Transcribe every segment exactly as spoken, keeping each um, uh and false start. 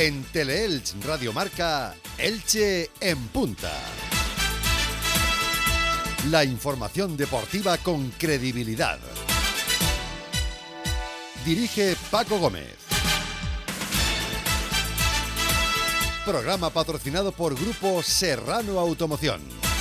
En Teleelch Radio Marca, Elche en punta. La información deportiva con credibilidad. Dirige Paco Gómez. Programa patrocinado por Grupo Serrano Automoción.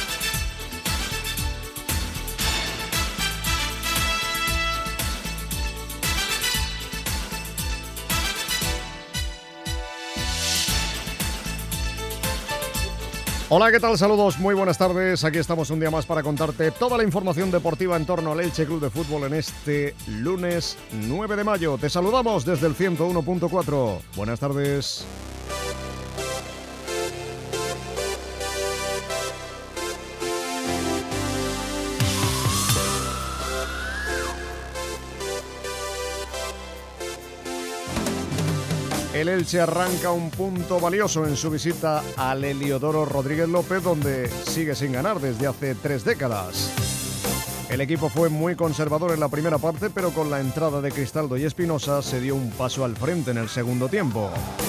Hola, ¿qué tal? Saludos, muy buenas tardes. Aquí estamos un día más para contarte toda la información deportiva en torno al Elche Club de Fútbol en este lunes nueve de mayo. Te saludamos desde el ciento uno punto cuatro. Buenas tardes. El Elche arranca un punto valioso en su visita al Heliodoro Rodríguez López, donde sigue sin ganar desde hace tres décadas. El equipo fue muy conservador en la primera parte, pero con la entrada de Cristaldo y Espinosa se dio un paso al frente en el segundo tiempo.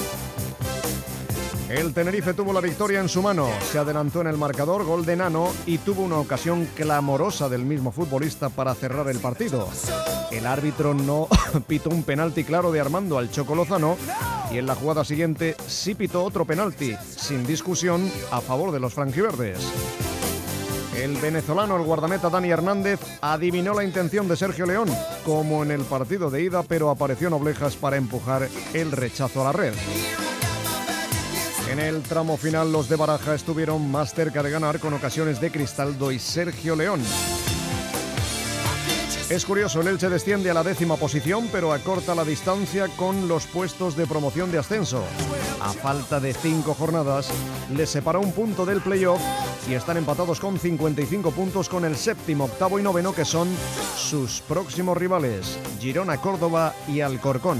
El Tenerife tuvo la victoria en su mano, se adelantó en el marcador, gol de Nano, y tuvo una ocasión clamorosa del mismo futbolista para cerrar el partido. El árbitro no pitó un penalti claro de Armando al Choco Lozano, y en la jugada siguiente sí pitó otro penalti, sin discusión, a favor de los franjiverdes. El venezolano, el guardameta Dani Hernández, adivinó la intención de Sergio León, como en el partido de ida, pero apareció Noblejas para empujar el rechazo a la red. En el tramo final, los de Baraja estuvieron más cerca de ganar con ocasiones de Cristaldo y Sergio León. Es curioso, el Elche desciende a la décima posición, pero acorta la distancia con los puestos de promoción de ascenso. A falta de cinco jornadas, les separa un punto del playoff y están empatados con cincuenta y cinco puntos con el séptimo, octavo y noveno, que son sus próximos rivales, Girona, Córdoba y Alcorcón.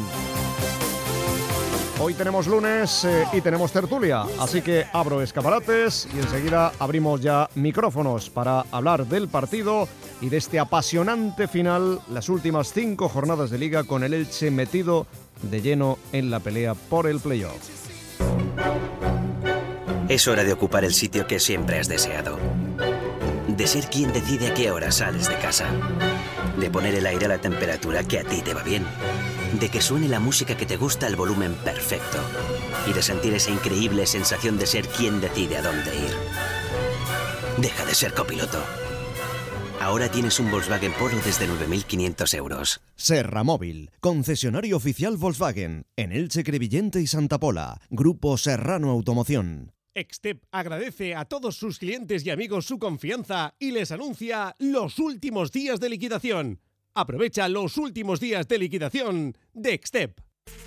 Hoy tenemos lunes eh, y tenemos tertulia, así que abro escaparates y enseguida abrimos ya micrófonos para hablar del partido y de este apasionante final, las últimas cinco jornadas de Liga con el Elche metido de lleno en la pelea por el playoff. Es hora de ocupar el sitio que siempre has deseado. De ser quien decide a qué hora sales de casa. De poner el aire a la temperatura que a ti te va bien. De que suene la música que te gusta al volumen perfecto. Y de sentir esa increíble sensación de ser quien decide a dónde ir. Deja de ser copiloto. Ahora tienes un Volkswagen Polo desde nueve mil quinientos euros. Serra Móvil, concesionario oficial Volkswagen, en Elche, Crevillente y Santa Pola. Grupo Serrano Automoción. Extep agradece a todos sus clientes y amigos su confianza y les anuncia los últimos días de liquidación. Aprovecha los últimos días de liquidación de Extep.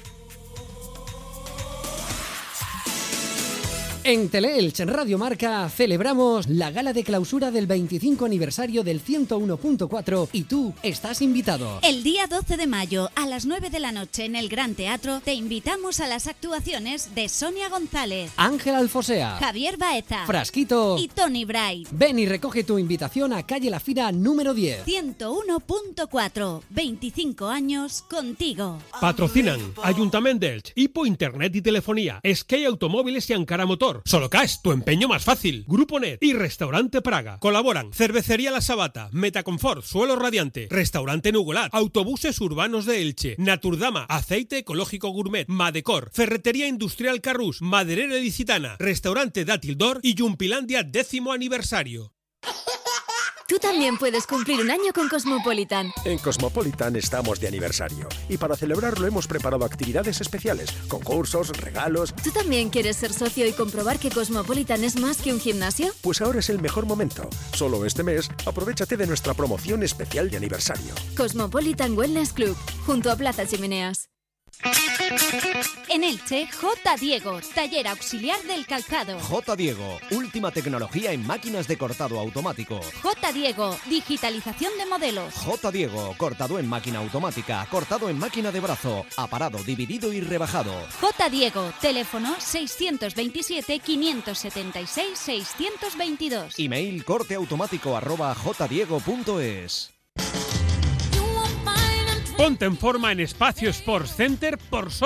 En Teleelch Radio Marca celebramos la gala de clausura del veinticinco aniversario del ciento uno punto cuatro y tú estás invitado. El día doce de mayo a las nueve de la noche en el Gran Teatro te invitamos a las actuaciones de Sonia González, Ángel Alfosea, Javier Baeza, Frasquito y Tony Bright. Ven y recoge tu invitación a Calle La Fira número diez. ciento uno punto cuatro, veinticinco años contigo. Patrocinan Ayuntament d'Elx, Hipo Internet y Telefonía, Sky Automóviles y Ankara Motor, Solocash, tu empeño más fácil, Grupo Net y Restaurante Praga. Colaboran Cervecería La Sabata, Metaconfort, Suelo Radiante, Restaurante Nugolat, Autobuses Urbanos de Elche, Naturdama, Aceite Ecológico Gourmet, Madecor, Ferretería Industrial Carrús, Maderera Licitana, Restaurante Datildor y Yumpilandia décimo aniversario. Tú también puedes cumplir un año con Cosmopolitan. En Cosmopolitan estamos de aniversario y para celebrarlo hemos preparado actividades especiales, concursos, regalos. ¿Tú también quieres ser socio y comprobar que Cosmopolitan es más que un gimnasio? Pues ahora es el mejor momento. Solo este mes, aprovechate de nuestra promoción especial de aniversario. Cosmopolitan Wellness Club, junto a Plaza Chimeneas. En Elche, J. Diego, taller auxiliar del calzado. J. Diego, última tecnología en máquinas de cortado automático. J. Diego, digitalización de modelos. J. Diego, cortado en máquina automática, cortado en máquina de brazo, aparado, dividido y rebajado. J. Diego, teléfono seiscientos veintisiete, quinientos setenta y seis, seiscientos veintidós. Email corteautomático arroba jdiego punto es. Ponte en forma en Espacio Sports Center por solo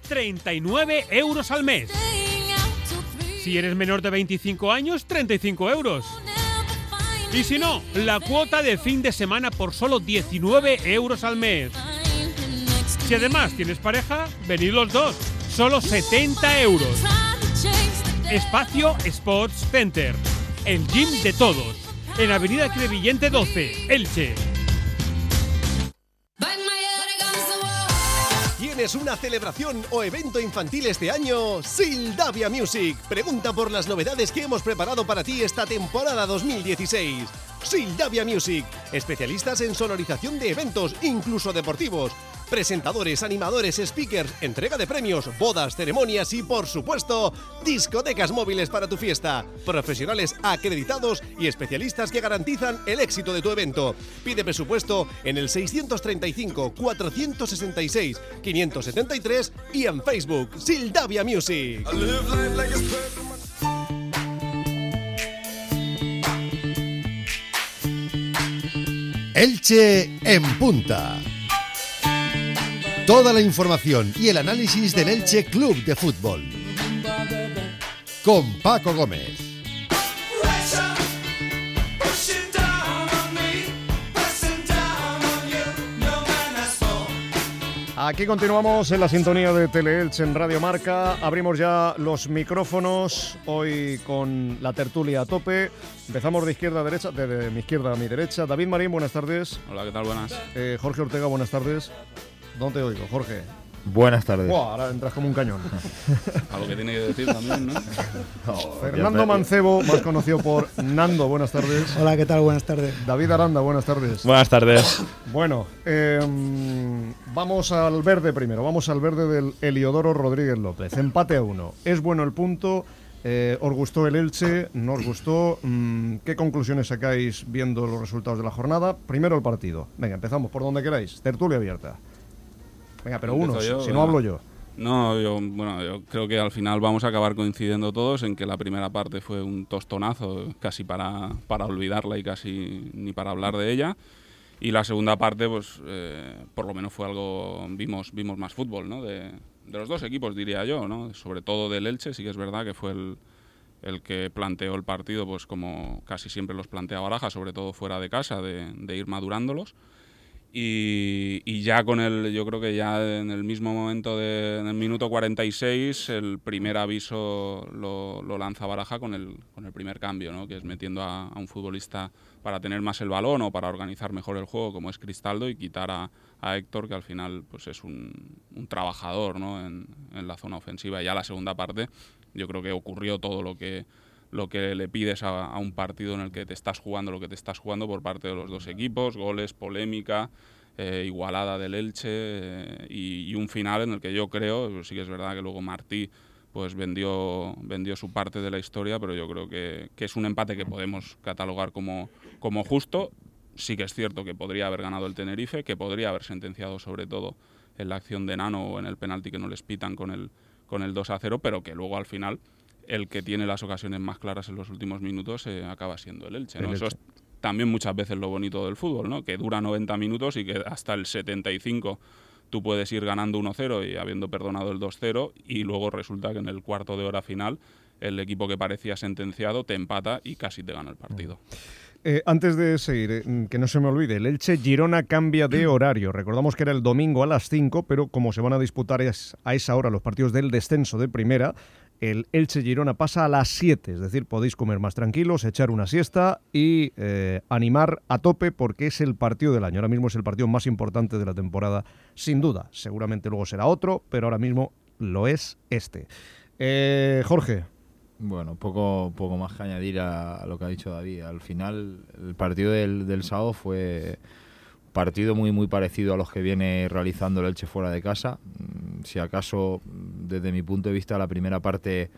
treinta y nueve euros al mes. Si eres menor de veinticinco años, treinta y cinco euros. Y si no, la cuota de fin de semana por solo diecinueve euros al mes. Si además tienes pareja, venid los dos, solo setenta euros. Espacio Sports Center, el gym de todos, en Avenida Crevillente doce, Elche. ¿Tienes una celebración o evento infantil este año? Sildavia Music. Pregunta por las novedades que hemos preparado para ti esta temporada dos mil dieciséis. Sildavia Music. Especialistas en sonorización de eventos, incluso deportivos. Presentadores, animadores, speakers, entrega de premios, bodas, ceremonias y, por supuesto, discotecas móviles para tu fiesta. Profesionales acreditados y especialistas que garantizan el éxito de tu evento. Pide presupuesto en el seiscientos treinta y cinco, cuatrocientos sesenta y seis, quinientos setenta y tres y en Facebook, Sildavia Music. Elche en punta. Toda la información y el análisis del Elche Club de Fútbol. Con Paco Gómez. Aquí continuamos en la sintonía de Teleelche en Radio Marca. Abrimos ya los micrófonos hoy con la tertulia a tope. Empezamos de izquierda a derecha, de, de mi izquierda a mi derecha. David Marín, buenas tardes. Hola, ¿qué tal? Buenas. Eh, Jorge Ortega, buenas tardes. ¿Dónde te oigo, Jorge? Buenas tardes. Buah, ahora entras como un cañón. A lo que tiene que decir también, ¿no? no Fernando Mancebo, más conocido por Nando, buenas tardes. Hola, ¿qué tal? Buenas tardes. David Aranda, buenas tardes. Buenas tardes. Bueno, eh, vamos al verde primero. Vamos al verde del Heliodoro Rodríguez López. Empate a uno. ¿Es bueno el punto? Eh, ¿Os gustó el Elche? ¿No os gustó? Mm, ¿Qué conclusiones sacáis viendo los resultados de la jornada? Primero el partido. Venga, empezamos por donde queráis. Tertulia abierta. Venga, pero uno, yo, si no hablo yo. No, yo, bueno, yo creo que al final vamos a acabar coincidiendo todos en que la primera parte fue un tostonazo, casi para, para olvidarla y casi ni para hablar de ella. Y la segunda parte, pues, eh, por lo menos fue algo, vimos, vimos más fútbol, ¿no? De, de los dos equipos, diría yo, ¿no? Sobre todo del Elche, sí que es verdad que fue el, el que planteó el partido, pues como casi siempre los plantea Baraja, sobre todo fuera de casa, de, de ir madurándolos. Y, y ya con el, yo creo que ya en el mismo momento, de, en el minuto cuarenta y seis, el primer aviso lo, lo lanza Baraja con el, con el primer cambio, ¿no? Que es metiendo a, a un futbolista para tener más el balón o para organizar mejor el juego, como es Cristaldo, y quitar a, a Héctor, que al final pues es un, un trabajador, ¿no? en, en la zona ofensiva. Y ya la segunda parte, yo creo que ocurrió todo lo que lo que le pides a, a un partido en el que te estás jugando lo que te estás jugando por parte de los dos equipos, goles, polémica, eh, igualada del Elche eh, y, y un final en el que yo creo, pues sí que es verdad que luego Martí pues vendió, vendió su parte de la historia, pero yo creo que, que es un empate que podemos catalogar como, como justo. Sí que es cierto que podría haber ganado el Tenerife, que podría haber sentenciado sobre todo en la acción de Nano o en el penalti que no les pitan con el, con el dos a cero, pero que luego al final el que tiene las ocasiones más claras en los últimos minutos eh, acaba siendo el Elche, ¿no? El Elche. Eso es también muchas veces lo bonito del fútbol, ¿no? Que dura noventa minutos y que hasta el setenta y cinco tú puedes ir ganando uno cero y habiendo perdonado el dos cero y luego resulta que en el cuarto de hora final el equipo que parecía sentenciado te empata y casi te gana el partido. Eh, antes de seguir, eh, que no se me olvide, el Elche-Girona cambia de horario. Recordamos que era el domingo a las cinco, pero como se van a disputar es, a esa hora los partidos del descenso de primera, el Elche-Girona pasa a las siete, es decir, podéis comer más tranquilos, echar una siesta y eh, animar a tope porque es el partido del año. Ahora mismo es el partido más importante de la temporada, sin duda. Seguramente luego será otro, pero ahora mismo lo es este. Eh, Jorge. Bueno, poco, poco más que añadir a, a lo que ha dicho David. Al final, el partido del, del sábado fue un partido muy, muy parecido a los que viene realizando el Elche fuera de casa. Si acaso, desde mi punto de vista, la primera parte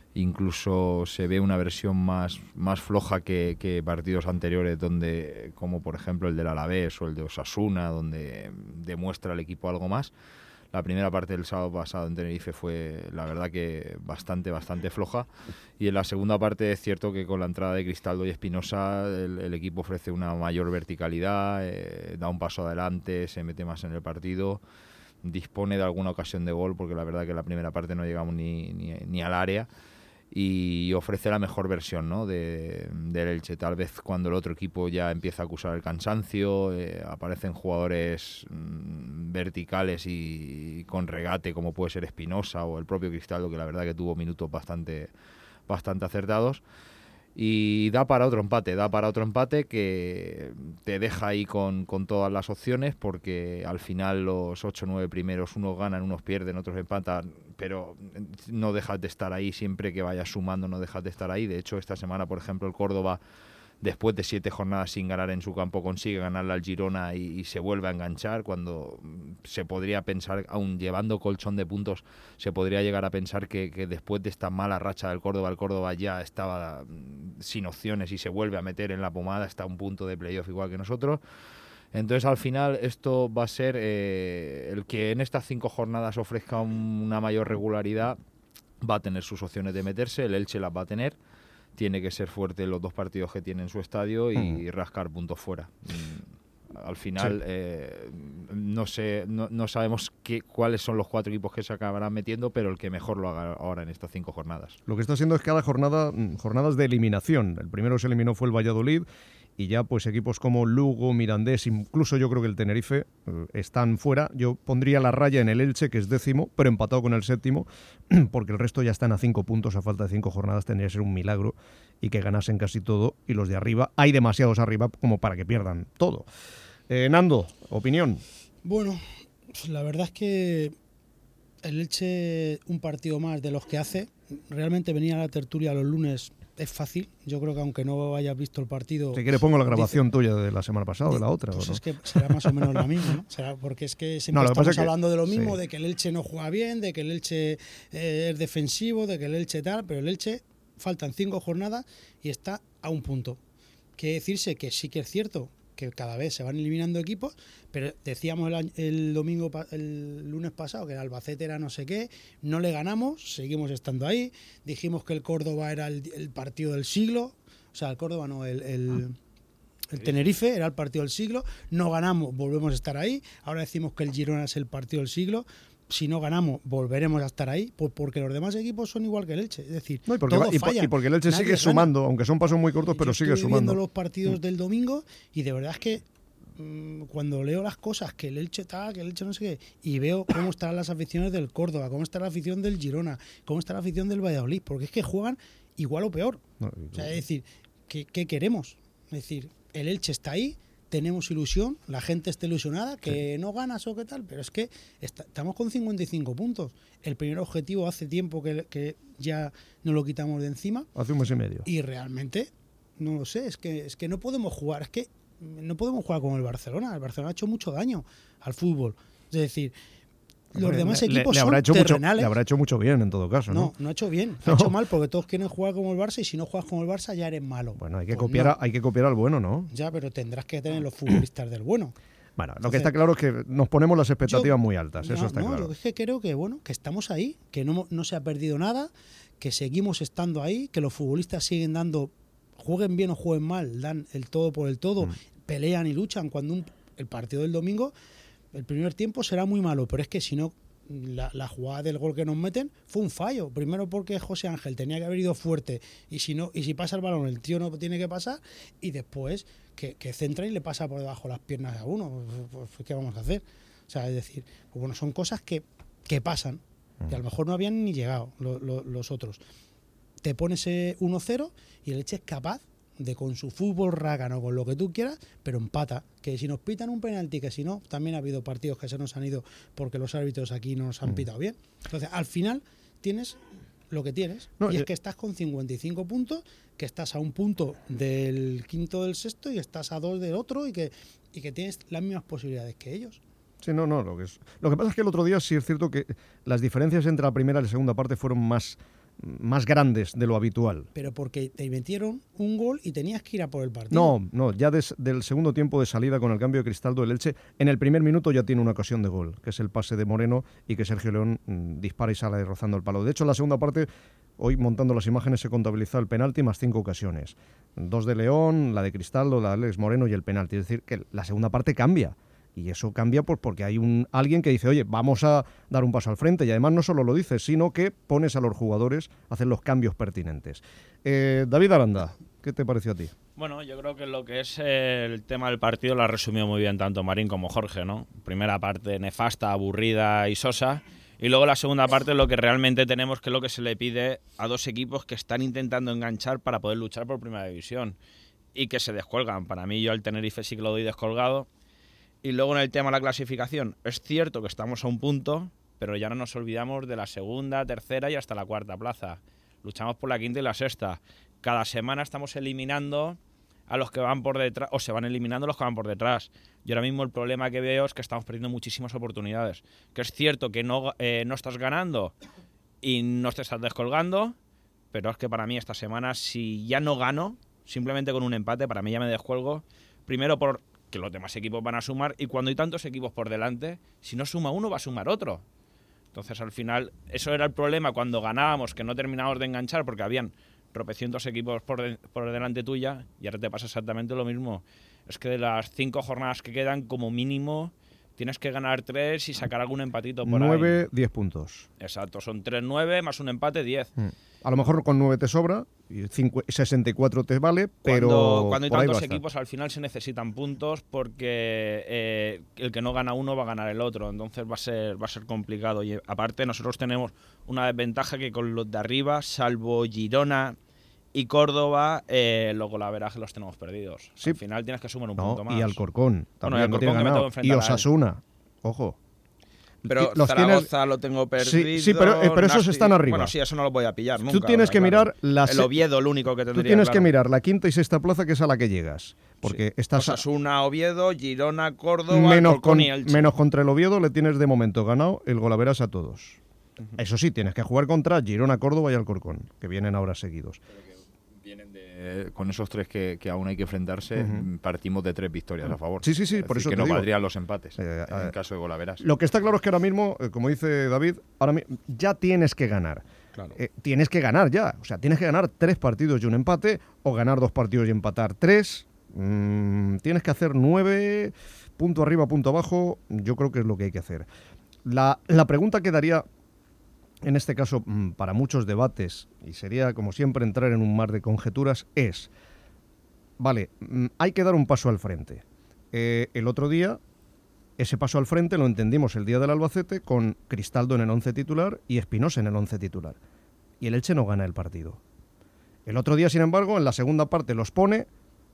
incluso se ve una versión más, más floja que, que partidos anteriores, donde, como por ejemplo el del Alavés o el de Osasuna, donde demuestra el equipo algo más. La primera parte del sábado pasado en Tenerife fue, la verdad, que bastante, bastante floja. Y en la segunda parte es cierto que con la entrada de Cristaldo y Espinosa el, el equipo ofrece una mayor verticalidad, eh, da un paso adelante, se mete más en el partido. dispone de alguna ocasión de gol, porque la verdad que en la primera parte no llegamos ni, ni, ni al área, y ofrece la mejor versión, ¿no?, de, del Elche. Tal vez cuando el otro equipo ya empieza a acusar el cansancio, eh, aparecen jugadores mmm, verticales y, y con regate, como puede ser Espinosa o el propio Cristaldo, que la verdad que tuvo minutos bastante, bastante acertados. Y da para otro empate, da para otro empate que te deja ahí con, con todas las opciones, porque al final los ocho o nueve primeros, unos ganan, unos pierden, otros empatan, pero no dejas de estar ahí, siempre que vayas sumando no dejas de estar ahí. De hecho, esta semana, por ejemplo, el Córdoba, después de siete jornadas sin ganar en su campo, consigue ganarle al Girona y, y se vuelve a enganchar, cuando se podría pensar, aun llevando colchón de puntos, se podría llegar a pensar que, que después de esta mala racha del Córdoba, el Córdoba ya estaba sin opciones y se vuelve a meter en la pomada, está a un punto de playoff igual que nosotros. Entonces, al final, esto va a ser eh, el que en estas cinco jornadas ofrezca un, una mayor regularidad, va a tener sus opciones de meterse, el Elche las va a tener. Tiene que ser fuerte en los dos partidos que tiene en su estadio y mm. rascar puntos fuera. Al final, sí. eh, no sé, no, no sabemos qué, cuáles son los cuatro equipos que se acabarán metiendo, pero el que mejor lo haga ahora en estas cinco jornadas. Lo que está haciendo es cada jornada, jornadas de eliminación. El primero que se eliminó fue el Valladolid, y ya pues equipos como Lugo, Mirandés, incluso yo creo que el Tenerife eh, están fuera. Yo pondría la raya en el Elche, que es décimo, pero empatado con el séptimo, porque el resto ya están a cinco puntos, a falta de cinco jornadas. Tendría que ser un milagro y que ganasen casi todo, y los de arriba, hay demasiados arriba como para que pierdan todo. Eh, Nando, opinión. Bueno, la verdad es que el Elche, un partido más de los que hace. Realmente venir a la tertulia los lunes es fácil. Yo creo que aunque no hayas visto el partido... Si quieres pongo la grabación dice, tuya de la semana pasada o de la otra. Pues ¿o no? Es que será más o menos la misma, ¿no? Será porque es que siempre no, estamos hablando que, de lo mismo, sí. de que el Elche no juega bien, de que el Elche eh, es defensivo, de que el Elche tal, pero el Elche faltan cinco jornadas y está a un punto. Quiere decirse que sí que es cierto que cada vez se van eliminando equipos, pero decíamos el, el domingo, el lunes pasado que el Albacete era no sé qué, no le ganamos, seguimos estando ahí, dijimos que el Córdoba era el, el partido del siglo, o sea, el Córdoba no, el, el, el Tenerife era el partido del siglo, no ganamos, volvemos a estar ahí, ahora decimos que el Girona es el partido del siglo. Si no ganamos, volveremos a estar ahí, pues porque los demás equipos son igual que el Elche. Es decir, no, y, porque, todo y, falla. y porque el Elche Nadie sigue gana. sumando, aunque son pasos muy cortos, pero Yo sigue estoy sumando. viendo los partidos del domingo y de verdad es que mmm, cuando leo las cosas, que el Elche tal, que el Elche no sé qué, y veo cómo están las aficiones del Córdoba, cómo está la afición del Girona, cómo está la afición del Valladolid, porque es que juegan igual o peor. No, o sea, es decir, ¿qué, qué queremos? Es decir, el Elche está ahí, tenemos ilusión, la gente está ilusionada, que sí. no ganas o qué tal, pero es que está, estamos con cincuenta y cinco puntos. El primer objetivo hace tiempo que, que ya nos lo quitamos de encima. Hace un mes y medio. Y realmente, no lo sé, es que, es que no podemos jugar, es que no podemos jugar como el Barcelona. El Barcelona ha hecho mucho daño al fútbol. Es decir, los Hombre, demás equipos le, le habrá son hecho terrenales. Mucho, le habrá hecho mucho bien en todo caso, ¿no? No, no ha hecho bien. No. Ha hecho mal porque todos quieren jugar como el Barça y si no juegas como el Barça ya eres malo. Bueno, hay que, pues copiar, no. a, hay que copiar al bueno, ¿no? Ya, pero tendrás que tener los futbolistas del bueno. Bueno, lo que está claro es que nos ponemos las expectativas yo, muy altas, no, eso está no, claro. Yo es que creo que, bueno, que estamos ahí, que no, no se ha perdido nada, que seguimos estando ahí, que los futbolistas siguen dando, jueguen bien o jueguen mal, dan el todo por el todo, mm. pelean y luchan. Cuando un, el partido del domingo, el primer tiempo será muy malo, pero es que si no, la, la jugada del gol que nos meten fue un fallo. Primero porque José Ángel tenía que haber ido fuerte y si no y si pasa el balón el tío no tiene que pasar, y después que, que centra y le pasa por debajo las piernas a uno. Pues, pues, ¿qué vamos a hacer? O sea, es decir, pues bueno, son cosas que, que pasan, que a lo mejor no habían ni llegado lo, lo, los otros. Te pones uno cero y el Elche es capaz de, con su fútbol rácano, con lo que tú quieras, pero empata. Que si nos pitan un penalti, que si no, también ha habido partidos que se nos han ido porque los árbitros aquí no nos han pitado bien. Entonces, al final, tienes lo que tienes. No, y es que estás con cincuenta y cinco puntos, que estás a un punto del quinto del sexto y estás a dos del otro y que, y que tienes las mismas posibilidades que ellos. Sí, no, no. Lo que, es, lo que pasa es que el otro día sí es cierto que las diferencias entre la primera y la segunda parte fueron más... más grandes de lo habitual. Pero porque te metieron un gol y tenías que ir a por el partido. No, no, ya des, del segundo tiempo de salida con el cambio de Cristaldo, el Elche, en el primer minuto ya tiene una ocasión de gol, que es el pase de Moreno y que Sergio León mmm, dispara y sale rozando el palo. De hecho, en la segunda parte, hoy montando las imágenes, se contabiliza el penalti más cinco ocasiones. Dos de León, la de Cristaldo, la de Alex Moreno y el penalti. Es decir, que la segunda parte cambia. Y eso cambia pues, porque hay un alguien que dice, oye, vamos a dar un paso al frente. Y además no solo lo dices, sino que pones a los jugadores a hacer los cambios pertinentes. Eh, David Aranda, ¿qué te pareció a ti? Bueno, yo creo que lo que es el tema del partido lo ha resumido muy bien tanto Marín como Jorge, ¿no? Primera parte nefasta, aburrida y sosa. Y luego la segunda parte lo que realmente tenemos, que es lo que se le pide a dos equipos que están intentando enganchar para poder luchar por Primera División y que se descuelgan. Para mí, yo al Tenerife sí que lo doy descolgado. Y luego en el tema de la clasificación, es cierto que estamos a un punto, pero ya no nos olvidamos de la segunda, tercera y hasta la cuarta plaza. Luchamos por la quinta y la sexta. Cada semana estamos eliminando a los que van por detrás, o se van eliminando los que van por detrás. Yo ahora mismo el problema que veo es que estamos perdiendo muchísimas oportunidades. Que es cierto que no, eh, no estás ganando y no te estás descolgando, pero es que para mí esta semana, si ya no gano, simplemente con un empate, para mí ya me descuelgo. Primero por que los demás equipos van a sumar, y cuando hay tantos equipos por delante, si no suma uno va a sumar otro. Entonces al final eso era el problema cuando ganábamos, que no terminábamos de enganchar porque habían tropecientos equipos por, de, por delante tuya, y ahora te pasa exactamente lo mismo. Es que de las cinco jornadas que quedan, como mínimo tienes que ganar tres y sacar algún empatito por nueve, ahí. diez puntos. Exacto, son tres nueve más un empate, diez. Mm. A lo mejor con nueve te sobra y cinco, sesenta y cuatro te vale, pero Cuando, cuando hay por ahí tantos va a estar. equipos, al final se necesitan puntos porque eh, el que no gana uno va a ganar el otro. Entonces va a ser va a ser complicado. Y aparte nosotros tenemos una desventaja que con los de arriba, salvo Girona y Córdoba, eh, los golaverajes los tenemos perdidos. Sí. Al final tienes que sumar un No, punto más. y Alcorcón también Bueno, y no Alcorcón tiene que me ganado. tengo que enfrentar Y a él. Osasuna, ojo. Pero Los Zaragoza tienes- lo tengo perdido. Sí, sí, pero, eh, pero esos Nasti- están arriba. Bueno, sí, eso no lo voy a pillar nunca. Tú tienes ahora, que claro. mirar la El se- Oviedo, el único que tendría. Tú tienes claro. que mirar la quinta y sexta plaza, que es a la que llegas. Porque estás a- Osasuna, Oviedo, Girona, Córdoba, menos, Alcorcón con, y Elche. menos contra el Oviedo le tienes de momento ganado el golaveras a todos. Eso sí, tienes que jugar contra Girona, Córdoba y Alcorcón, que vienen ahora seguidos. Vienen de, con esos tres que, que aún hay que enfrentarse, Ujú. partimos de tres victorias a favor. Sí, sí, sí, Es por decir, eso que te no digo. valdrían los empates Eh, en eh, caso de golaveras. Lo que está claro es que ahora mismo, eh, como dice David, ahora mi- ya tienes que ganar. Claro. Eh, tienes que ganar ya. O sea, tienes que ganar tres partidos y un empate, o ganar dos partidos y empatar tres. Mm, tienes que hacer nueve, punto arriba, punto abajo. Yo creo que es lo que hay que hacer. La, la pregunta quedaría, en este caso, mm, para muchos debates, y sería, como siempre, entrar en un mar de conjeturas, es, vale, mm, hay que dar un paso al frente. Eh, el otro día, ese paso al frente lo entendimos el día del Albacete con Cristaldo en el once titular y Espinosa en el once titular. Y el Elche no gana el partido. El otro día, sin embargo, en la segunda parte los pone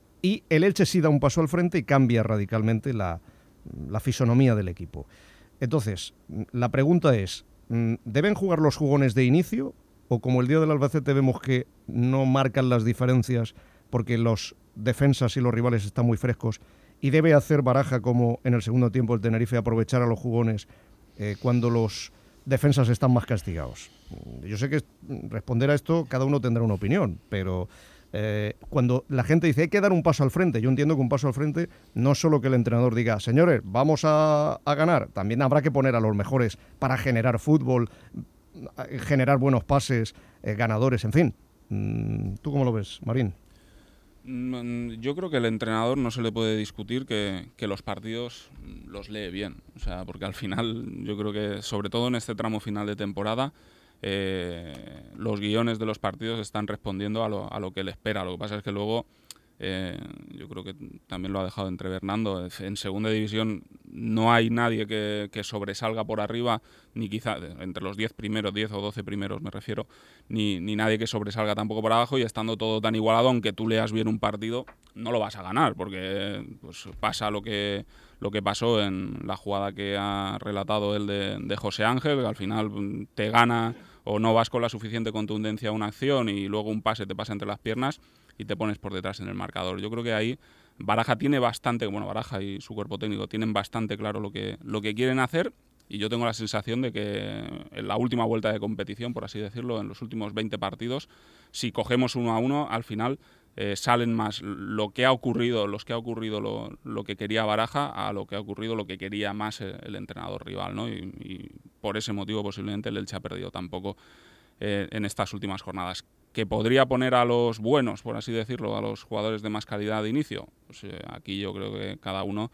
y el Elche sí da un paso al frente y cambia radicalmente la, la fisonomía del equipo. Entonces, la pregunta es, ¿deben jugar los jugones de inicio? ¿O como el día del Albacete vemos que no marcan las diferencias porque los defensas y los rivales están muy frescos, y debe hacer Baraja como en el segundo tiempo el Tenerife, aprovechar a los jugones eh, cuando los defensas están más castigados? Yo sé que responder a esto cada uno tendrá una opinión, pero eh, cuando la gente dice hay que dar un paso al frente, yo entiendo que un paso al frente no es solo que el entrenador diga, señores, vamos a, a ganar, también habrá que poner a los mejores para generar fútbol, generar buenos pases, eh, ganadores, en fin. ¿Tú cómo lo ves, Marín? Yo creo que el entrenador no se le puede discutir que, que los partidos los lee bien, o sea, porque al final yo creo que, sobre todo en este tramo final de temporada, eh, los guiones de los partidos están respondiendo a lo, a lo que él espera. Lo que pasa es que luego, eh, yo creo que también lo ha dejado entrever Nando, en segunda división no hay nadie que, que sobresalga por arriba, ni quizá entre los diez primeros, diez o doce primeros me refiero, ni, ni nadie que sobresalga tampoco por abajo, y estando todo tan igualado, aunque tú leas bien un partido, no lo vas a ganar, porque pues, pasa lo que, lo que pasó en la jugada que ha relatado él de, de José Ángel, que al final te gana o no vas con la suficiente contundencia a una acción y luego un pase te pasa entre las piernas y te pones por detrás en el marcador. Yo creo que ahí Baraja tiene bastante, bueno, Baraja y su cuerpo técnico tienen bastante claro lo que, lo que quieren hacer, y yo tengo la sensación de que en la última vuelta de competición, por así decirlo, en los últimos veinte partidos, si cogemos uno a uno, al final eh, salen más lo que ha ocurrido, los que ha ocurrido lo, lo que quería Baraja a lo que ha ocurrido lo que quería más el, el entrenador rival, ¿no? Y, y por ese motivo posiblemente el Elche ha perdido tampoco eh, en estas últimas jornadas. ¿Que podría poner a los buenos, por así decirlo, a los jugadores de más calidad de inicio? Pues eh, aquí yo creo que cada uno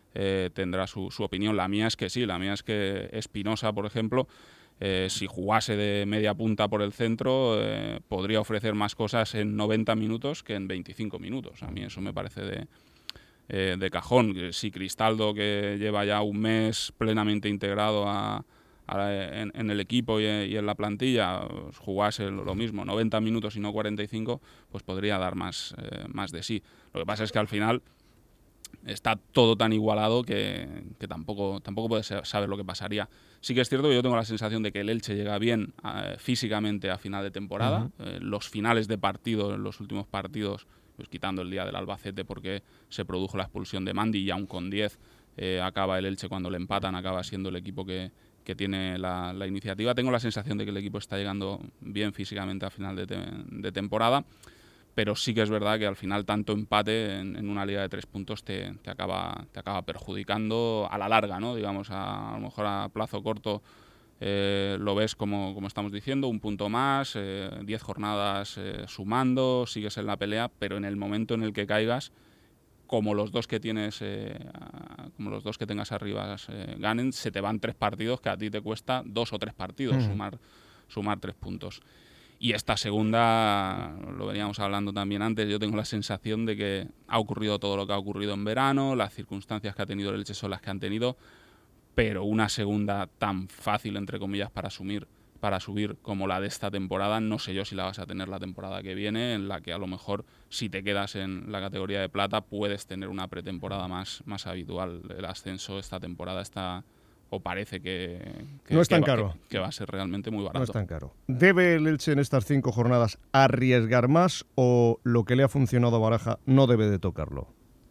eh, tendrá su, su opinión. La mía es que sí, la mía es que Espinosa, por ejemplo, eh, si jugase de media punta por el centro, eh, podría ofrecer más cosas en noventa minutos que en veinticinco minutos. A mí eso me parece de, eh, de cajón. Si Cristaldo, que lleva ya un mes plenamente integrado a En, en el equipo y, y en la plantilla, pues, jugase lo mismo, noventa minutos y no cuarenta y cinco, pues podría dar más, eh, más de sí. Lo que pasa es que al final está todo tan igualado que, que tampoco, tampoco puedes saber lo que pasaría. Sí que es cierto que yo tengo la sensación de que el Elche llega bien eh, físicamente a final de temporada. Uh-huh. eh, los finales de partido, en los últimos partidos, pues quitando el día del Albacete porque se produjo la expulsión de Mandi y aún con diez eh, acaba el Elche, cuando le empatan, acaba siendo el equipo que que tiene la, la iniciativa. Tengo la sensación de que el equipo está llegando bien físicamente a final de, te, de temporada, pero sí que es verdad que al final tanto empate en, en una liga de tres puntos te, te, acaba, te acaba perjudicando a la larga, ¿no? Digamos, a, a lo mejor a plazo corto eh, lo ves como, como estamos diciendo, un punto más, eh, diez jornadas eh, sumando, sigues en la pelea, pero en el momento en el que caigas, como los dos que tienes, eh, como los dos que tengas arriba eh, ganen, se te van tres partidos que a ti te cuesta dos o tres partidos mm. sumar, sumar tres puntos. Y esta segunda, lo veníamos hablando también antes, yo tengo la sensación de que ha ocurrido todo lo que ha ocurrido en verano, las circunstancias que ha tenido el Elche son las que han tenido, pero una segunda tan fácil, entre comillas, para asumir, para subir como la de esta temporada, no sé yo si la vas a tener la temporada que viene, en la que a lo mejor si te quedas en la categoría de plata puedes tener una pretemporada más, más habitual. El ascenso esta temporada está, o parece que, que, no es tan que, va, caro. que, que va a ser realmente muy barato. No es tan caro. ¿Debe el Elche en estas cinco jornadas arriesgar más o lo que le ha funcionado a Baraja no debe de tocarlo?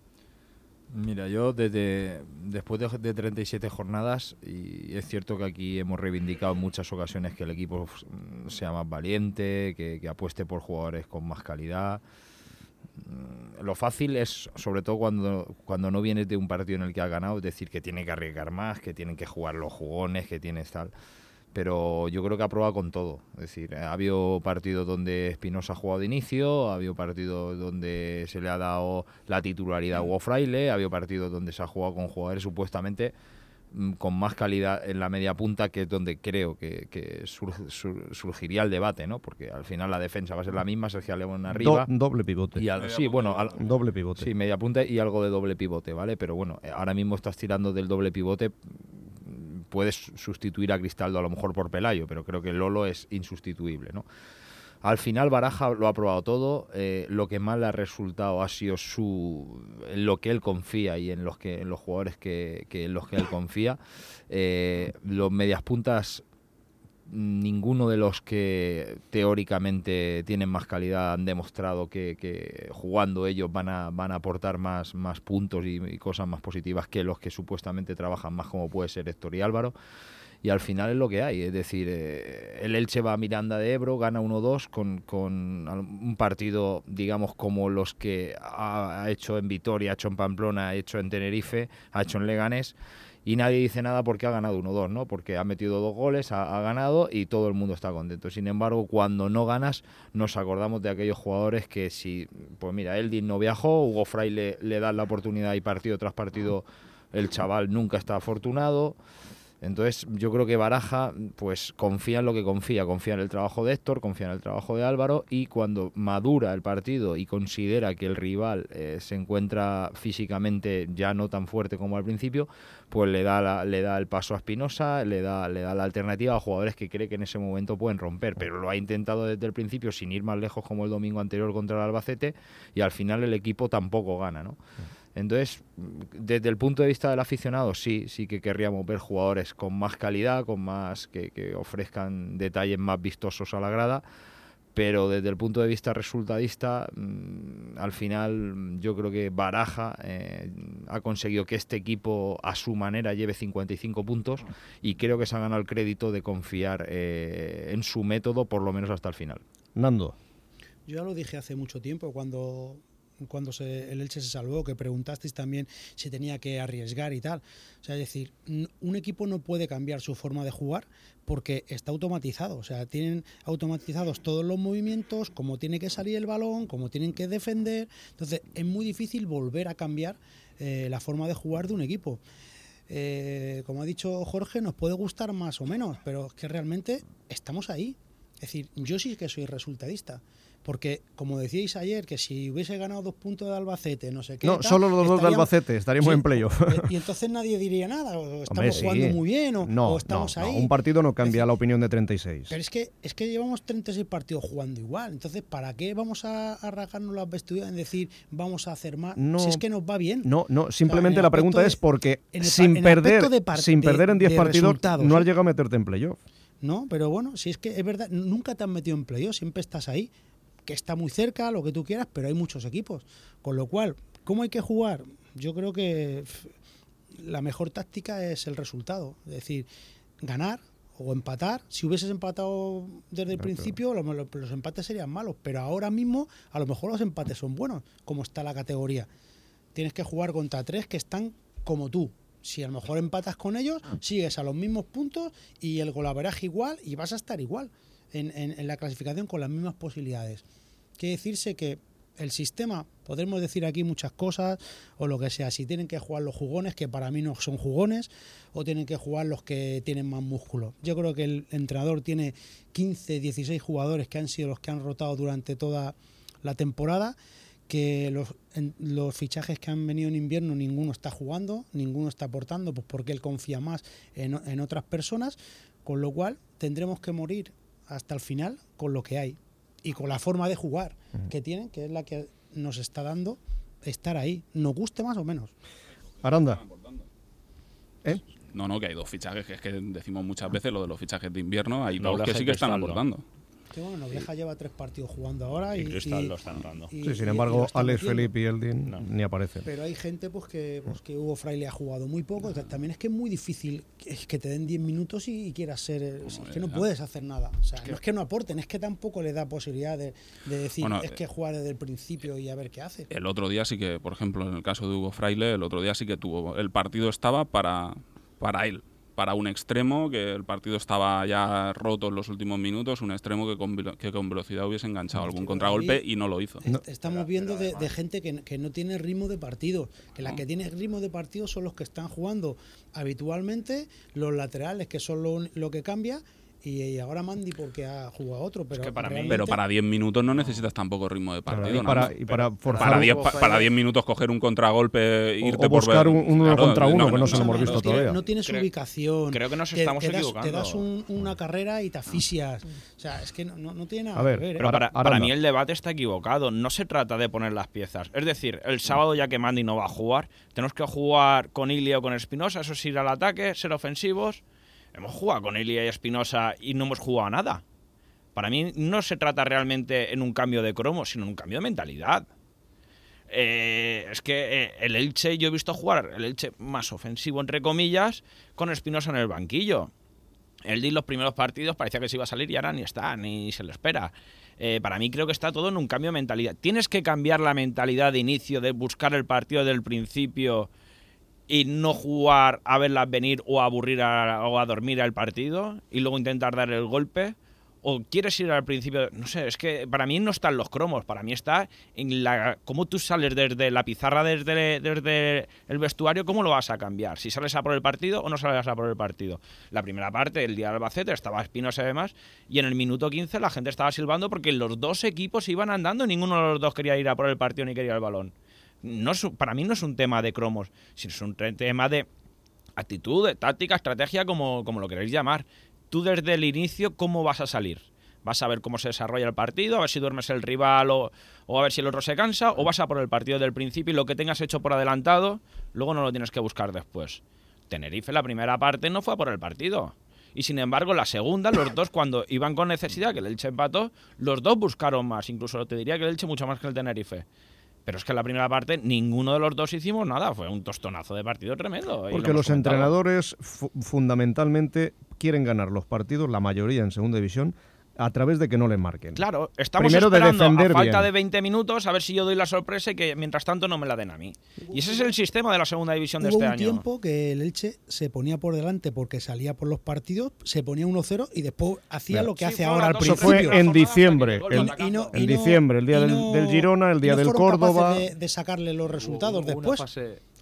Mira, yo desde después de, de treinta y siete jornadas, y es cierto que aquí hemos reivindicado en muchas ocasiones que el equipo sea más valiente, que, que apueste por jugadores con más calidad. Lo fácil es, sobre todo cuando, cuando no vienes de un partido en el que has ganado, es decir, que tiene que arriesgar más, que tienen que jugar los jugones, que tienes tal... Pero yo creo que ha probado con todo. Es decir, ha habido partidos donde Espinosa ha jugado de inicio, ha habido partidos donde se le ha dado la titularidad a Hugo Fraile, ha habido partidos donde se ha jugado con jugadores supuestamente mmm, con más calidad en la media punta, que es donde creo que, que sur, sur, surgiría el debate, ¿no? Porque al final la defensa va a ser la misma, Sergio León arriba. Do, doble pivote. Y al, sí, bueno, al, doble pivote. Sí, media punta y algo de doble pivote, ¿vale? Pero bueno, ahora mismo estás tirando del doble pivote. Puedes sustituir a Cristaldo a lo mejor por Pelayo, pero creo que Lolo es insustituible, ¿no? Al final Baraja lo ha probado todo, eh, lo que más le ha resultado ha sido su en lo que él confía y en los que en los jugadores que, que en los que él confía. Eh, los medias puntas, ninguno de los que teóricamente tienen más calidad han demostrado que, que jugando ellos van a, van a aportar más, más puntos y, y cosas más positivas que los que supuestamente trabajan más, como puede ser Héctor y Álvaro. Y al final es lo que hay, es decir, eh, el Elche va a Miranda de Ebro, gana uno dos con, con un partido, digamos, como los que ha, ha hecho en Vitoria, ha hecho en Pamplona, ha hecho en Tenerife, ha hecho en Leganés. Y nadie dice nada porque ha ganado uno dos, ¿no? Porque ha metido dos goles, ha, ha ganado y todo el mundo está contento. Sin embargo, cuando no ganas, nos acordamos de aquellos jugadores que si, pues mira, Eldin no viajó, Hugo Fraile le, le dan la oportunidad y partido tras partido el chaval nunca está afortunado. Entonces yo creo que Baraja pues confía en lo que confía, confía en el trabajo de Héctor, confía en el trabajo de Álvaro, y cuando madura el partido y considera que el rival eh, se encuentra físicamente ya no tan fuerte como al principio, pues le da la, le da el paso a Espinosa, le da, le da la alternativa a jugadores que cree que en ese momento pueden romper, pero lo ha intentado desde el principio sin ir más lejos, como el domingo anterior contra el Albacete, y al final el equipo tampoco gana, ¿no? Entonces, desde el punto de vista del aficionado, sí, sí que querríamos ver jugadores con más calidad, con más que, que ofrezcan detalles más vistosos a la grada, pero desde el punto de vista resultadista, mmm, al final yo creo que Baraja eh, ha conseguido que este equipo a su manera lleve cincuenta y cinco puntos, y creo que se ha ganado el crédito de confiar eh, en su método, por lo menos hasta el final. Nando. Yo ya lo dije hace mucho tiempo, cuando... cuando se, el Elche se salvó, que preguntasteis también si tenía que arriesgar y tal. O sea, es decir, un equipo no puede cambiar su forma de jugar porque está automatizado. O sea, tienen automatizados todos los movimientos, cómo tiene que salir el balón, cómo tienen que defender. Entonces, es muy difícil volver a cambiar eh, la forma de jugar de un equipo. Eh, como ha dicho Jorge, nos puede gustar más o menos, pero es que realmente estamos ahí. Es decir, yo sí que soy resultadista. Porque, como decíais ayer, que si hubiese ganado dos puntos de Albacete, no sé qué... No, tal, solo los dos de Albacete, estaríamos sí, en playoff. Y entonces nadie diría nada, o estamos Hombre, sí. jugando muy bien, o, no, o estamos no, ahí. No, un partido no cambia decir, la opinión de treinta y seis. Pero es que, es que llevamos treinta y seis partidos jugando igual, entonces ¿para qué vamos a, a rasgarnos las vestiduras en decir vamos a hacer más? No, si es que nos va bien. No, no, simplemente o sea, la pregunta de, es porque el, sin, perder, de par, sin perder en diez partidos no has ¿eh? llegado a meterte en playoff. No, pero bueno, si es que es verdad, nunca te has metido en playoff, siempre estás ahí, que está muy cerca, lo que tú quieras, pero hay muchos equipos. Con lo cual, ¿cómo hay que jugar? Yo creo que la mejor táctica es el resultado. Es decir, ganar o empatar. Si hubieses empatado desde el principio, los, los empates serían malos, pero ahora mismo a lo mejor los empates son buenos, como está la categoría. Tienes que jugar contra tres que están como tú. Si a lo mejor empatas con ellos, sigues a los mismos puntos y el golaveraje igual y vas a estar igual en, en, en la clasificación con las mismas posibilidades. Quiere decirse que el sistema, podremos decir aquí muchas cosas o lo que sea, si tienen que jugar los jugones, que para mí no son jugones, o tienen que jugar los que tienen más músculo. Yo creo que el entrenador tiene quince, dieciséis jugadores que han sido los que han rotado durante toda la temporada, que los, en, los fichajes que han venido en invierno ninguno está jugando, ninguno está aportando, pues porque él confía más en, en otras personas, con lo cual tendremos que morir hasta el final con lo que hay y con la forma de jugar uh-huh. que tienen, que es la que nos está dando estar ahí, nos guste más o menos. Aranda. ¿Eh? No, no, que hay dos fichajes, que es que decimos muchas veces lo de los fichajes de invierno, hay dos que sí que están aportando. Que bueno, Nobleja lleva tres partidos jugando ahora y, y Cristal y, lo están dando. Sí, sin embargo, Alex, Felipe y Eldin no. ni aparecen. Pero hay gente pues que, pues, que Hugo Fraile ha jugado muy poco. También es que es muy difícil es que te den diez minutos y, y quieras ser... No, es que no puedes hacer nada. O sea, es que, no es que no aporten, es que tampoco le da posibilidad de, de decir bueno, es que jugar desde el principio y a ver qué hace. El otro día sí que, por ejemplo, en el caso de Hugo Fraile, el otro día sí que tuvo... El partido estaba para, para él. Para un extremo, que el partido estaba ya roto en los últimos minutos, un extremo que con, que con velocidad hubiese enganchado algún contragolpe y no lo hizo. Est estamos viendo de, de gente que, que no tiene ritmo de partido, que las que tienen ritmo de partido son los que están jugando habitualmente, los laterales, que son lo, lo que cambia, y ahora Mandy porque ha jugado otro, pero es que para realmente... pero para diez minutos no necesitas tampoco ritmo de partido. Y para, y para, para, diez, pa, para diez minutos coger un contragolpe, o, irte o buscar por un, un uno claro, contra uno, no, que no, no se lo hemos visto no todavía. Tiene, no tienes creo, ubicación. Creo que nos te, estamos te das, equivocando. Te das un, una carrera y te asfixias. O sea, es que no, no, no tiene nada a ver, que ver. Pero ¿eh? para, para mí el debate está equivocado. No se trata de poner las piezas. Es decir, el sábado, ya que Mandy no va a jugar, tenemos que jugar con Ilia o con Espinosa, eso es ir al ataque, ser ofensivos. Hemos jugado con Ilia y Espinosa y no hemos jugado nada. Para mí no se trata realmente en un cambio de cromo, sino en un cambio de mentalidad. Eh, es que eh, el Elche, yo he visto jugar el Elche más ofensivo, entre comillas, con Espinosa en el banquillo. El D los primeros partidos parecía que se iba a salir y ahora ni está, ni se le espera. Eh, para mí creo que está todo en un cambio de mentalidad. Tienes que cambiar la mentalidad de inicio, de buscar el partido desde el principio y no jugar a verlas venir o a aburrir a, o a dormir al partido y luego intentar dar el golpe. O quieres ir al principio, no sé, es que para mí no están los cromos, para mí está en la cómo tú sales desde la pizarra, desde, desde el vestuario, cómo lo vas a cambiar, si sales a por el partido o no sales a por el partido. La primera parte, el día del Albacete, estaba Espinosa y demás, y en el minuto quince la gente estaba silbando porque los dos equipos iban andando, ninguno de los dos quería ir a por el partido ni quería el balón. No es, para mí no es un tema de cromos, sino es un tema de actitud, de táctica, estrategia, como, como lo queréis llamar. Tú desde el inicio, ¿cómo vas a salir? ¿Vas a ver cómo se desarrolla el partido? ¿A ver si duermes el rival o, o a ver si el otro se cansa? ¿O vas a por el partido del principio y lo que tengas hecho por adelantado, luego no lo tienes que buscar después? Tenerife, la primera parte, no fue a por el partido. Y sin embargo, la segunda, los dos, cuando iban con necesidad, que el Elche empató, los dos buscaron más. Incluso te diría que el Elche mucho más que el Tenerife. Pero es que en la primera parte ninguno de los dos hicimos nada. Fue un tostonazo de partido tremendo. Porque los entrenadores fu fundamentalmente quieren ganar los partidos, la mayoría en segunda división, a través de que no les marquen. Claro, estamos Primero esperando de defender a falta bien. de veinte minutos a ver si yo doy la sorpresa y que mientras tanto no me la den a mí. Y ese es el sistema de la segunda división de Hubo este un año. tiempo que el Elche se ponía por delante porque salía por los partidos, se ponía uno cero y después hacía Claro. lo que Sí, hace fue ahora al una Eso principio. fue en diciembre, Y- el, y no- en y no- diciembre, el día y del, no- del Girona, el y día no del fueron Córdoba. capaces de, de sacarle los resultados Hubo una después. fase-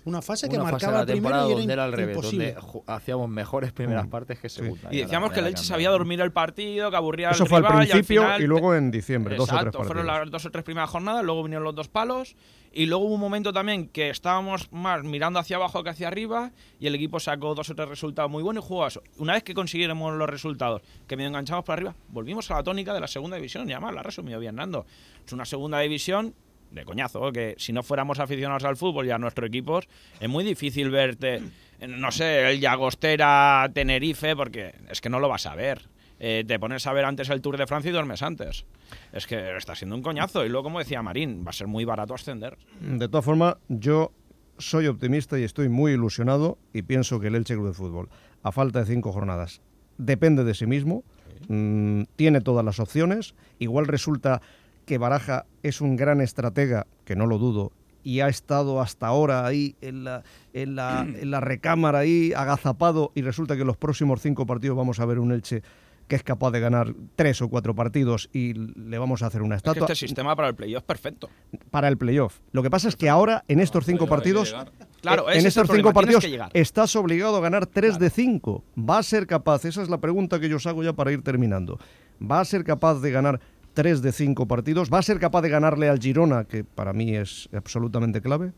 Una fase que una marcaba fase de la el primero temporada y donde era al revés, imposible. donde ju- hacíamos mejores primeras Mm. partes que segundas. Y decíamos que el Elche sabía dormir el partido, que aburría Eso al fue al rival principio y, al final, y luego en diciembre, dos o tres Exacto, fueron partidos. las dos o tres primeras jornadas, luego vinieron los dos palos y luego hubo un momento también que estábamos más mirando hacia abajo que hacia arriba y el equipo sacó dos o tres resultados muy buenos y jugó a eso. Una vez que consiguiéramos los resultados, que medio enganchamos por arriba, volvimos a la tónica de la segunda división, y además la ha resumido bien Nando. Es una segunda división de coñazo, que si no fuéramos aficionados al fútbol y a nuestros equipos, es muy difícil verte, no sé, el Llagostera, Tenerife, porque es que no lo vas a ver. Eh, te pones a ver antes el Tour de Francia y duermes antes. Es que está siendo un coñazo. Y luego, como decía Marín, va a ser muy barato ascender. De todas formas, yo soy optimista y estoy muy ilusionado y pienso que el Elche Club de Fútbol, a falta de cinco jornadas, depende de sí mismo, mmm, tiene todas las opciones. Igual resulta que Baraja es un gran estratega, que no lo dudo, y ha estado hasta ahora ahí en la, en la, en la recámara ahí agazapado, y resulta que en los próximos cinco partidos vamos a ver un Elche que es capaz de ganar tres o cuatro partidos y le vamos a hacer una Es que estatua. este sistema para el playoff es perfecto. Para el playoff. Lo que pasa es que ahora, en estos cinco partidos, Claro, en ese es el estos problema, cinco partidos, tienes que llegar. estás obligado a ganar tres de cinco. ¿Va a ser capaz? Esa es la pregunta que yo os hago ya para ir terminando. ¿Va a ser capaz de ganar tres de cinco partidos? ¿Va a ser capaz de ganarle al Girona, que para mí es absolutamente clave?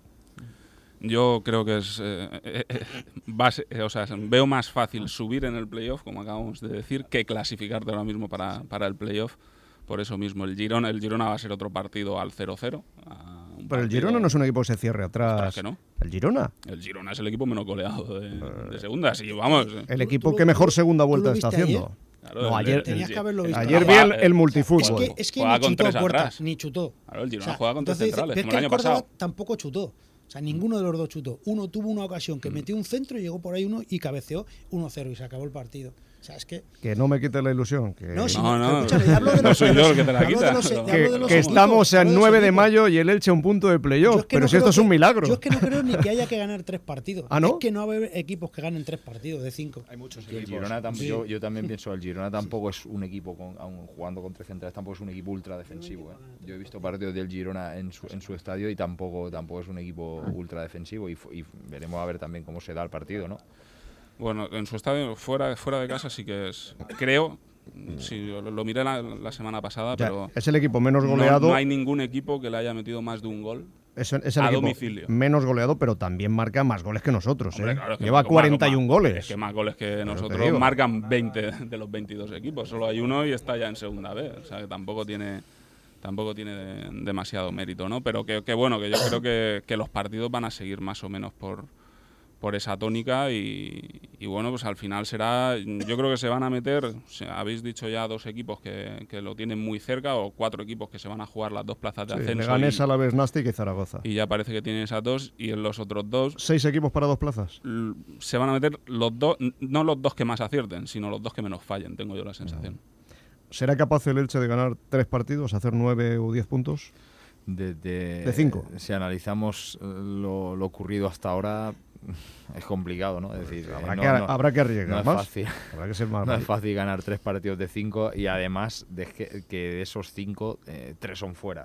Yo creo que es eh, eh, eh, base, eh, o sea, veo más fácil subir en el playoff, como acabamos de decir, que clasificarte ahora mismo para, para el playoff. Por eso mismo, el Girona, el Girona va a ser otro partido al cero cero. Pero el Girona no es un equipo que se cierre atrás. Ostras, ¿que no? ¿El Girona? El Girona es el equipo menos goleado de, de segunda, sí, vamos. El equipo que mejor segunda vuelta está viste haciendo. ayer? Claro, No, el- ayer, el- Tenías que haberlo visto. ayer vi el, el multifútbol. Es que, es que Juega ni con chutó tres Puerta, atrás. ni chutó. Claro, el Girona O sea, juega con tres entonces, centrales, ves como que el el año Córdoba pasado. tampoco chutó. O sea, ninguno de los dos chutó. Uno tuvo una ocasión que metió un centro y llegó por ahí uno y cabeceó uno cero y se acabó el partido. O sea, es que... Que no me quite la ilusión. Que, No, si No, no, no, escúchame, yo hablo de no los- soy yo el que te la hablo de quita. los- pero- hablo que, de los que equipos, estamos a hablo de los nueve de equipos. mayo y el Elche a un punto de Yo playoff. es que Pero no si esto creo es un que- milagro. Yo es que no creo ni que haya que ganar tres partidos. ¿Ah, no? Es que no va a haber equipos que ganen tres partidos de cinco. Hay muchos Y el Girona tam- yo, yo también pienso, el Girona tampoco es un equipo, con, aun jugando con tres centrales, tampoco es un equipo ultra defensivo. ¿eh? Yo he visto partidos del Girona en su, en su estadio y tampoco, tampoco es un equipo ultra defensivo y, fu- y veremos a ver también cómo se da el partido, ¿no? Bueno, en su estadio, fuera, fuera de casa sí que es, creo, sí, lo, lo miré la, la semana pasada, Ya, pero es el equipo menos no- goleado. No, hay ningún equipo que le haya metido más de un gol Es, es el a equipo domicilio. menos goleado, pero también marca más goles que nosotros. Hombre, ¿eh? claro, es que Lleva marca- cuarenta y uno marca- goles. Es que más goles que te nosotros digo. marcan veinte de los veintidós equipos. Solo hay uno y está ya en segunda vez. O sea, que tampoco tiene tampoco tiene de- demasiado mérito, ¿no? Pero que, que bueno, que yo creo que, que los partidos van a seguir más o menos por, por esa tónica y, y bueno, pues al final será, yo creo que se van a meter, o sea, habéis dicho ya dos equipos que, que lo tienen muy cerca o cuatro equipos que se van a jugar las dos plazas de Sí, ascenso. Leganés, y- Alavés, Nástic y Zaragoza. y ya parece que tienen esas dos y en los otros dos Seis equipos para dos plazas. l- se van a meter los dos, no los dos que más acierten, sino los dos que menos fallen, tengo yo la sensación. ¿Será capaz el Elche de ganar tres partidos, hacer nueve o diez puntos? De, de, De cinco. Si analizamos eh, lo, lo ocurrido hasta ahora, es complicado, ¿no? Es decir, Habrá eh, no- que- no- habrá que arriesgar no es más. fácil. Habrá que ser más No es radical. fácil ganar tres partidos de cinco y además de que, que de esos cinco, eh, tres son fuera.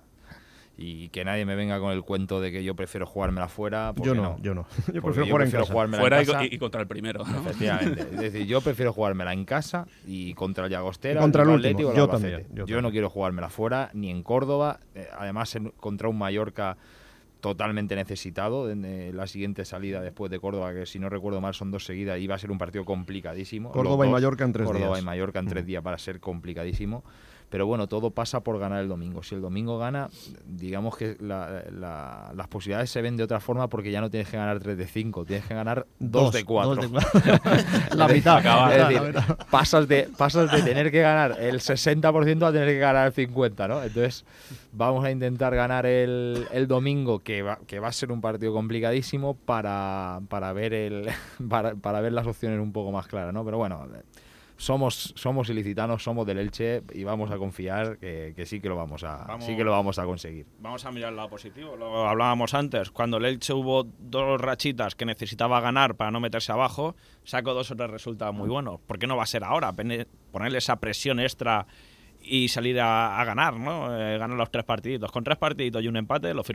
Y que nadie me venga con el cuento de que yo prefiero jugármela fuera. porque Yo no, yo no. Yo Porque prefiero jugar en casa. jugármela Fuera en y co- casa. y, y contra el primero. ¿no? Efectivamente. Es decir, yo prefiero jugármela en casa y contra el Llagostera, Y contra el Bilbao último. Athletic o el Yo Albacete. también, yo Yo, también. no quiero jugármela fuera ni en Córdoba. eh, además, en- contra un Mallorca totalmente necesitado en eh, la siguiente salida después de Córdoba, que si no recuerdo mal son dos seguidas y va a ser un partido complicadísimo. Córdoba Los y dos, Mallorca en tres Córdoba días. y Mallorca en tres Mm. días para ser complicadísimo. Pero bueno, todo pasa por ganar el domingo. Si el domingo gana, digamos que la- la- las posibilidades se ven de otra forma porque ya no tienes que ganar tres de cinco, tienes que ganar dos, Dos, de cuatro. dos de cuatro. La mitad, Es la decir, mitad, la mitad. pasas de, pasas de tener que ganar el sesenta por ciento a tener que ganar el cincuenta por ciento, ¿no? Entonces, vamos a intentar ganar el, el domingo, que va, que va a ser un partido complicadísimo para, para, ver el, para, para ver las opciones un poco más claras, ¿no? Pero bueno, somos, somos ilicitanos, somos del Elche y vamos a confiar que, que sí que lo vamos a, Vamos. sí que lo vamos a conseguir. Vamos a mirar el lado positivo. Lo hablábamos antes. Cuando el Elche hubo dos rachitas que necesitaba ganar para no meterse abajo, sacó dos o tres resultados muy buenos. ¿Por qué no va a ser ahora? Pene- Ponerle esa presión extra y salir a, a ganar, ¿no? Eh, ganar los tres partiditos. Con tres partiditos y un empate lo firmo.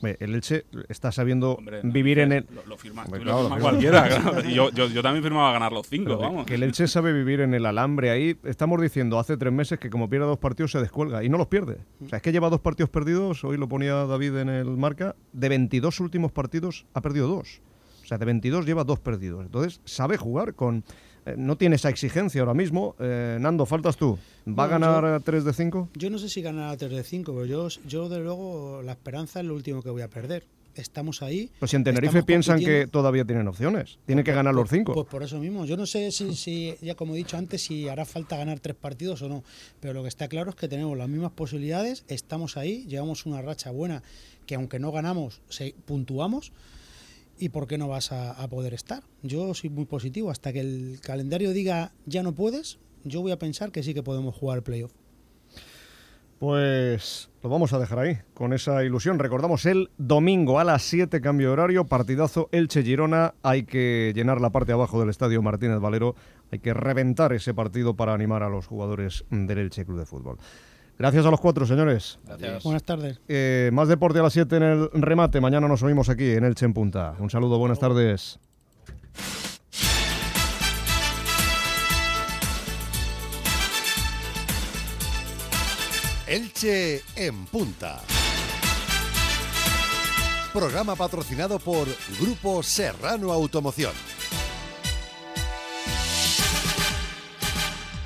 El Elche está sabiendo Hombre, no, vivir en el... Lo, lo firmas Hombre, tú, claro, lo firma lo cualquiera. Claro. Y yo, yo, yo también firmaba ganar los cinco, Pero vamos. Que el Elche sabe vivir en el alambre ahí. Estamos diciendo hace tres meses que como pierde dos partidos se descuelga y no los pierde. O sea, es que lleva dos partidos perdidos, hoy lo ponía David en el marca, de veintidós últimos partidos ha perdido dos. O sea, de veintidós lleva dos perdidos. Entonces, sabe jugar con... Eh, no tiene esa exigencia ahora mismo. Eh, Nando, faltas tú. ¿Va Bueno, a ganar yo- tres de cinco? Yo no sé si ganará tres de cinco, pero yo, yo de luego la esperanza es lo último que voy a perder. Estamos ahí. Pues si en Tenerife estamos piensan que compitiendo. todavía tienen opciones. Tienen que ganar los cinco. Pues por eso mismo. Yo no sé si, si, ya como he dicho antes, si hará falta ganar tres partidos o no. Pero lo que está claro es que tenemos las mismas posibilidades, estamos ahí, llevamos una racha buena que aunque no ganamos, se, puntuamos. ¿Y por qué no vas a, a poder estar? Yo soy muy positivo. Hasta que el calendario diga ya no puedes, yo voy a pensar que sí que podemos jugar el playoff. Pues lo vamos a dejar ahí, con esa ilusión. Recordamos el domingo a las siete, cambio de horario, partidazo Elche-Girona. Hay que llenar la parte de abajo del estadio Martínez Valero. Hay que reventar ese partido para animar a los jugadores del Elche Club de Fútbol. Gracias a los cuatro, señores. Gracias. Buenas tardes. Eh, más deporte a las siete en el remate. Mañana nos oímos aquí en Elche en Punta. Un saludo, buenas tardes. Elche en Punta. Programa patrocinado por Grupo Serrano Automoción.